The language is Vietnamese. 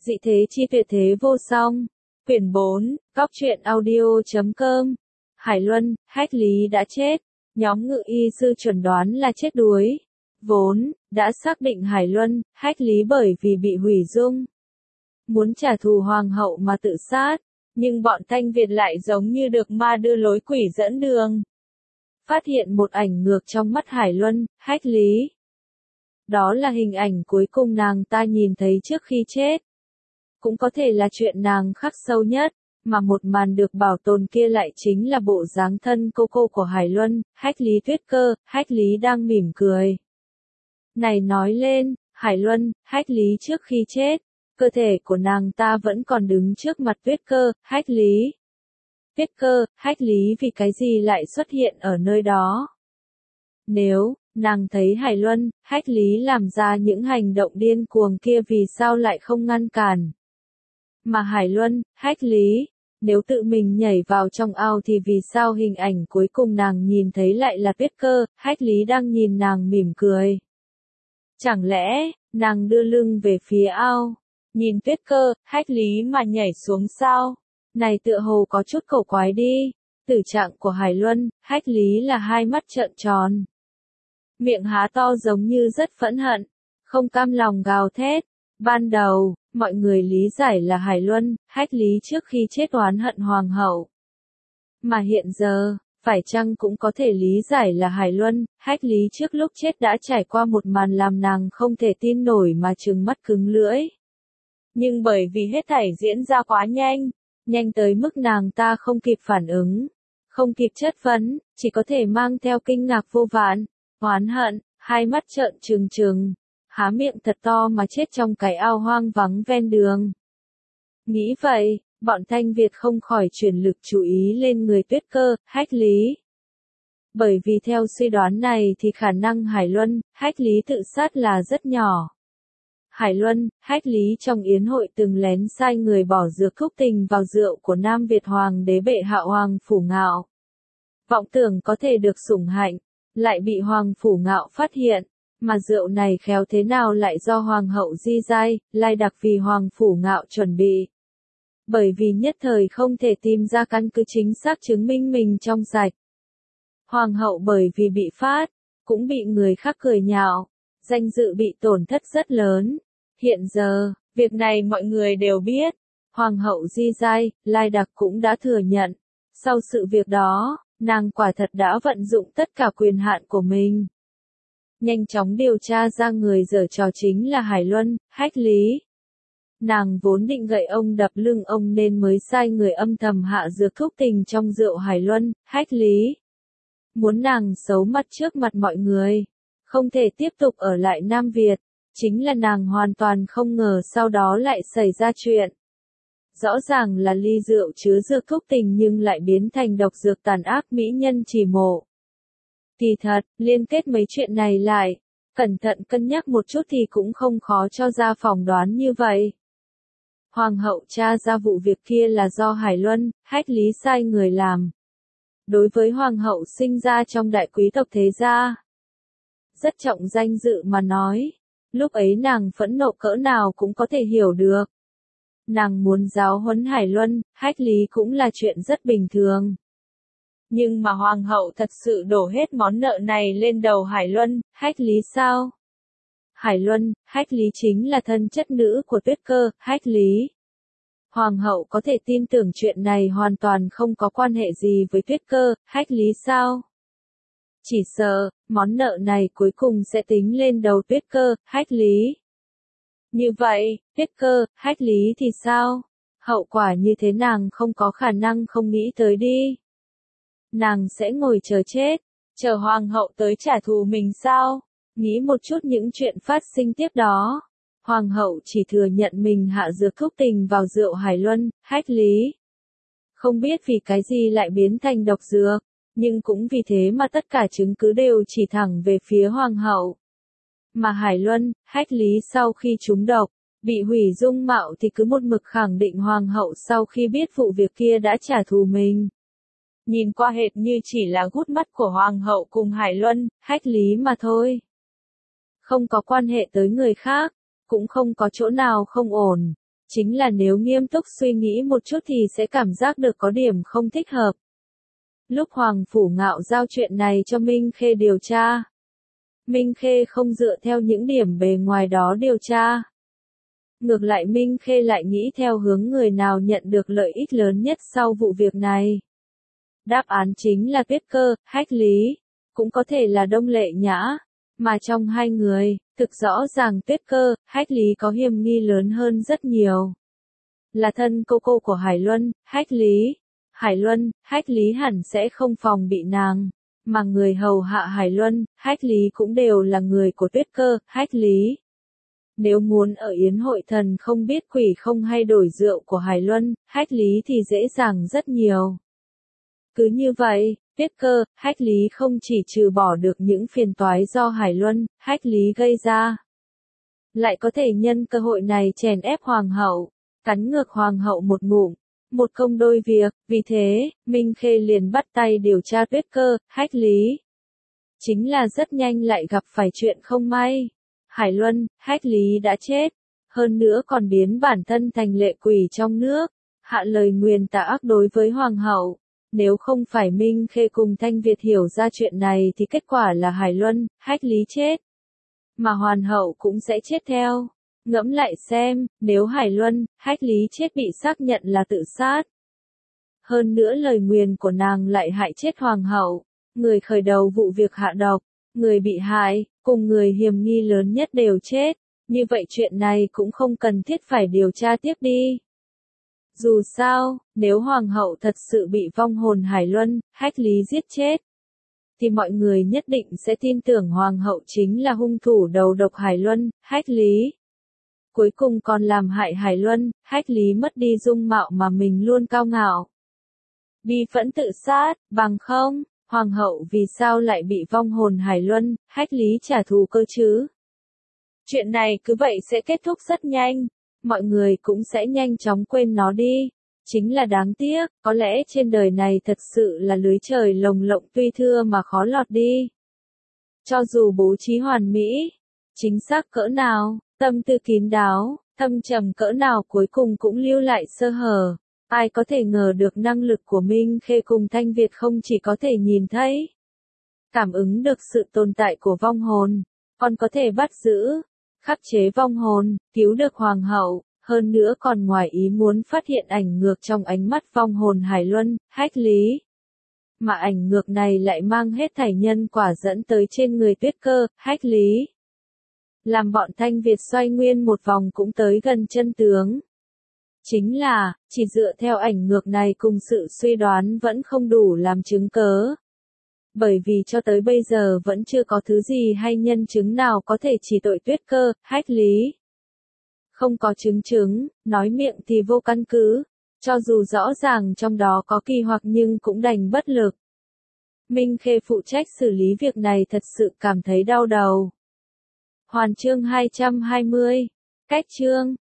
Dị thế chi tuyệt thế vô song. Quyển 4, Góc truyện audio.com. Hải Luân, Hách Lý đã chết. Nhóm ngự y sư chuẩn đoán là chết đuối. Vốn, đã xác định Hải Luân, Hách Lý bởi vì bị hủy dung. Muốn trả thù hoàng hậu mà tự sát. Nhưng bọn Thanh Việt lại giống như được ma đưa lối quỷ dẫn đường. Phát hiện một ảnh ngược trong mắt Hải Luân, Hách Lý. Đó là hình ảnh cuối cùng nàng ta nhìn thấy trước khi chết. Cũng có thể là chuyện nàng khắc sâu nhất, mà một màn được bảo tồn kia lại chính là bộ dáng thân cô của Hải Luân, Hách Lý Tuyết Cơ. Hách Lý đang mỉm cười. Này nói lên, Hải Luân, Hách Lý trước khi chết, cơ thể của nàng ta vẫn còn đứng trước mặt Tuyết Cơ, Hách Lý. Tuyết Cơ, Hách Lý vì cái gì lại xuất hiện ở nơi đó? Nếu nàng thấy Hải Luân, Hách Lý làm ra những hành động điên cuồng kia vì sao lại không ngăn cản? Mà Hải Luân, Hách Lý, nếu tự mình nhảy vào trong ao thì vì sao hình ảnh cuối cùng nàng nhìn thấy lại là Tuyết Cơ, Hách Lý đang nhìn nàng mỉm cười? Chẳng lẽ, nàng đưa lưng về phía ao, nhìn Tuyết Cơ, Hách Lý mà nhảy xuống sao? Này tựa hồ có chút cổ quái đi. Tử trạng của Hải Luân, Hách Lý là hai mắt trợn tròn. Miệng há to giống như rất phẫn hận, không cam lòng gào thét. Ban đầu, mọi người lý giải là Hải Luân, Hách Lý trước khi chết oán hận hoàng hậu. Mà hiện giờ, phải chăng cũng có thể lý giải là Hải Luân, Hách Lý trước lúc chết đã trải qua một màn làm nàng không thể tin nổi mà trừng mắt cứng lưỡi. Nhưng bởi vì hết thảy diễn ra quá nhanh, nhanh tới mức nàng ta không kịp phản ứng, không kịp chất vấn, chỉ có thể mang theo kinh ngạc vô vàn, oán hận, hai mắt trợn trừng trừng, há miệng thật to mà chết trong cái ao hoang vắng ven đường. Nghĩ vậy, bọn Thanh Việt không khỏi chuyển lực chú ý lên người Tuyết Cơ, Hách Lý. Bởi vì theo suy đoán này thì khả năng Hải Luân, Hách Lý tự sát là rất nhỏ. Hải Luân, Hách Lý trong yến hội từng lén sai người bỏ dược thuốc tình vào rượu của Nam Việt Hoàng đế bệ hạ Hoàng Phủ Ngạo. Vọng tưởng có thể được sủng hạnh, lại bị Hoàng Phủ Ngạo phát hiện, mà rượu này khéo thế nào lại do Hoàng hậu Di Giai, lai đặc vì Hoàng Phủ Ngạo chuẩn bị. Bởi vì nhất thời không thể tìm ra căn cứ chính xác chứng minh mình trong sạch. Hoàng hậu bởi vì bị phát, cũng bị người khác cười nhạo, danh dự bị tổn thất rất lớn. Hiện giờ, việc này mọi người đều biết. Hoàng hậu Di Giai, lai đặc cũng đã thừa nhận. Sau sự việc đó, nàng quả thật đã vận dụng tất cả quyền hạn của mình. Nhanh chóng điều tra ra người giở trò chính là Hải Luân, Hách Lý. Nàng vốn định gậy ông đập lưng ông nên mới sai người âm thầm hạ dược thuốc tình trong rượu Hải Luân, Hách Lý. Muốn nàng xấu mặt trước mặt mọi người, không thể tiếp tục ở lại Nam Việt. Chính là nàng hoàn toàn không ngờ sau đó lại xảy ra chuyện. Rõ ràng là ly rượu chứa dược thuốc tình nhưng lại biến thành độc dược tàn ác mỹ nhân chỉ mộ. Kỳ thật, liên kết mấy chuyện này lại, cẩn thận cân nhắc một chút thì cũng không khó cho ra phỏng đoán như vậy. Hoàng hậu tra ra vụ việc kia là do Hải Luân, Hách Lý sai người làm. Đối với hoàng hậu sinh ra trong đại quý tộc thế gia, rất trọng danh dự mà nói, lúc ấy nàng phẫn nộ cỡ nào cũng có thể hiểu được. Nàng muốn giáo huấn Hải Luân, Hách Lý cũng là chuyện rất bình thường. Nhưng mà hoàng hậu thật sự đổ hết món nợ này lên đầu Hải Luân, Hách Lý sao? Hải Luân, Hách Lý chính là thân chất nữ của Tuyết Cơ, Hách Lý. Hoàng hậu có thể tin tưởng chuyện này hoàn toàn không có quan hệ gì với Tuyết Cơ, Hách Lý sao? Chỉ sợ, món nợ này cuối cùng sẽ tính lên đầu Tuyết Cơ, Hách Lý. Như vậy, Tuyết Cơ, Hách Lý thì sao? Hậu quả như thế nàng không có khả năng không nghĩ tới đi. Nàng sẽ ngồi chờ chết, chờ hoàng hậu tới trả thù mình sao? Nghĩ một chút những chuyện phát sinh tiếp đó. Hoàng hậu chỉ thừa nhận mình hạ dược thuốc tình vào rượu Hải Luân, Hách Lý. Không biết vì cái gì lại biến thành độc dược, nhưng cũng vì thế mà tất cả chứng cứ đều chỉ thẳng về phía hoàng hậu. Mà Hải Luân, Hách Lý sau khi trúng độc, bị hủy dung mạo thì cứ một mực khẳng định hoàng hậu sau khi biết vụ việc kia đã trả thù mình. Nhìn qua hệt như chỉ là gút mắt của hoàng hậu cùng Hải Luân, Hách Lý mà thôi. Không có quan hệ tới người khác, cũng không có chỗ nào không ổn. Chính là nếu nghiêm túc suy nghĩ một chút thì sẽ cảm giác được có điểm không thích hợp. Lúc Hoàng Phủ Ngạo giao chuyện này cho Minh Khê điều tra, Minh Khê không dựa theo những điểm bề ngoài đó điều tra. Ngược lại Minh Khê lại nghĩ theo hướng người nào nhận được lợi ích lớn nhất sau vụ việc này. Đáp án chính là Tuyết Cơ, Hách Lý, cũng có thể là Đông Lệ Nhã, mà trong hai người, thực rõ ràng Tuyết Cơ, Hách Lý có hiểm nghi lớn hơn rất nhiều. Là thân cô của Hải Luân, Hách Lý. Hải Luân, Hách Lý hẳn sẽ không phòng bị nàng, mà người hầu hạ Hải Luân, Hách Lý cũng đều là người của Tuyết Cơ, Hách Lý. Nếu muốn ở yến hội thần không biết quỷ không hay đổi rượu của Hải Luân, Hách Lý thì dễ dàng rất nhiều. Cứ như vậy, Tuyết Cơ, Hách Lý không chỉ trừ bỏ được những phiền toái do Hải Luân, Hách Lý gây ra, lại có thể nhân cơ hội này chèn ép hoàng hậu, cắn ngược hoàng hậu một ngụm, một công đôi việc. Vì thế, Minh Khê liền bắt tay điều tra Tuyết Cơ, Hách Lý. Chính là rất nhanh lại gặp phải chuyện không may. Hải Luân, Hách Lý đã chết, hơn nữa còn biến bản thân thành lệ quỷ trong nước, hạ lời nguyền tà ác đối với hoàng hậu. Nếu không phải Minh Khê cùng Thanh Việt hiểu ra chuyện này thì kết quả là Hải Luân, Hách Lý chết, mà hoàn hậu cũng sẽ chết theo. Ngẫm lại xem, nếu Hải Luân, Hách Lý chết bị xác nhận là tự sát, hơn nữa lời nguyền của nàng lại hại chết hoàng hậu, người khởi đầu vụ việc hạ độc, người bị hại, cùng người hiểm nghi lớn nhất đều chết, như vậy chuyện này cũng không cần thiết phải điều tra tiếp đi. Dù sao, nếu hoàng hậu thật sự bị vong hồn Hải Luân, Hách Lý giết chết, thì mọi người nhất định sẽ tin tưởng hoàng hậu chính là hung thủ đầu độc Hải Luân, Hách Lý. Cuối cùng còn làm hại Hải Luân, Hách Lý mất đi dung mạo mà mình luôn cao ngạo. Bi phẫn tự sát, bằng không, hoàng hậu vì sao lại bị vong hồn Hải Luân, Hách Lý trả thù cơ chứ? Chuyện này cứ vậy sẽ kết thúc rất nhanh, mọi người cũng sẽ nhanh chóng quên nó đi. Chính là đáng tiếc, có lẽ trên đời này thật sự là lưới trời lồng lộng tuy thưa mà khó lọt đi. Cho dù bố trí hoàn mỹ, chính xác cỡ nào, tâm tư kín đáo, thâm trầm cỡ nào cuối cùng cũng lưu lại sơ hở. Ai có thể ngờ được năng lực của Minh Khê cùng Thanh Việt không chỉ có thể nhìn thấy, cảm ứng được sự tồn tại của vong hồn, còn có thể bắt giữ, khắc chế vong hồn, cứu được hoàng hậu, hơn nữa còn ngoài ý muốn phát hiện ảnh ngược trong ánh mắt vong hồn Hải Luân, Hách Lý. Mà ảnh ngược này lại mang hết thảy nhân quả dẫn tới trên người Tuyết Cơ, Hách Lý. Làm bọn Thanh Việt xoay nguyên một vòng cũng tới gần chân tướng. Chính là, chỉ dựa theo ảnh ngược này cùng sự suy đoán vẫn không đủ làm chứng cớ. Bởi vì cho tới bây giờ vẫn chưa có thứ gì hay nhân chứng nào có thể chỉ tội Tuyết Cơ, Hách Lý. Không có chứng chứng, nói miệng thì vô căn cứ, cho dù rõ ràng trong đó có kỳ hoặc nhưng cũng đành bất lực. Minh Khê phụ trách xử lý việc này thật sự cảm thấy đau đầu. Hoàn chương 220. Cách chương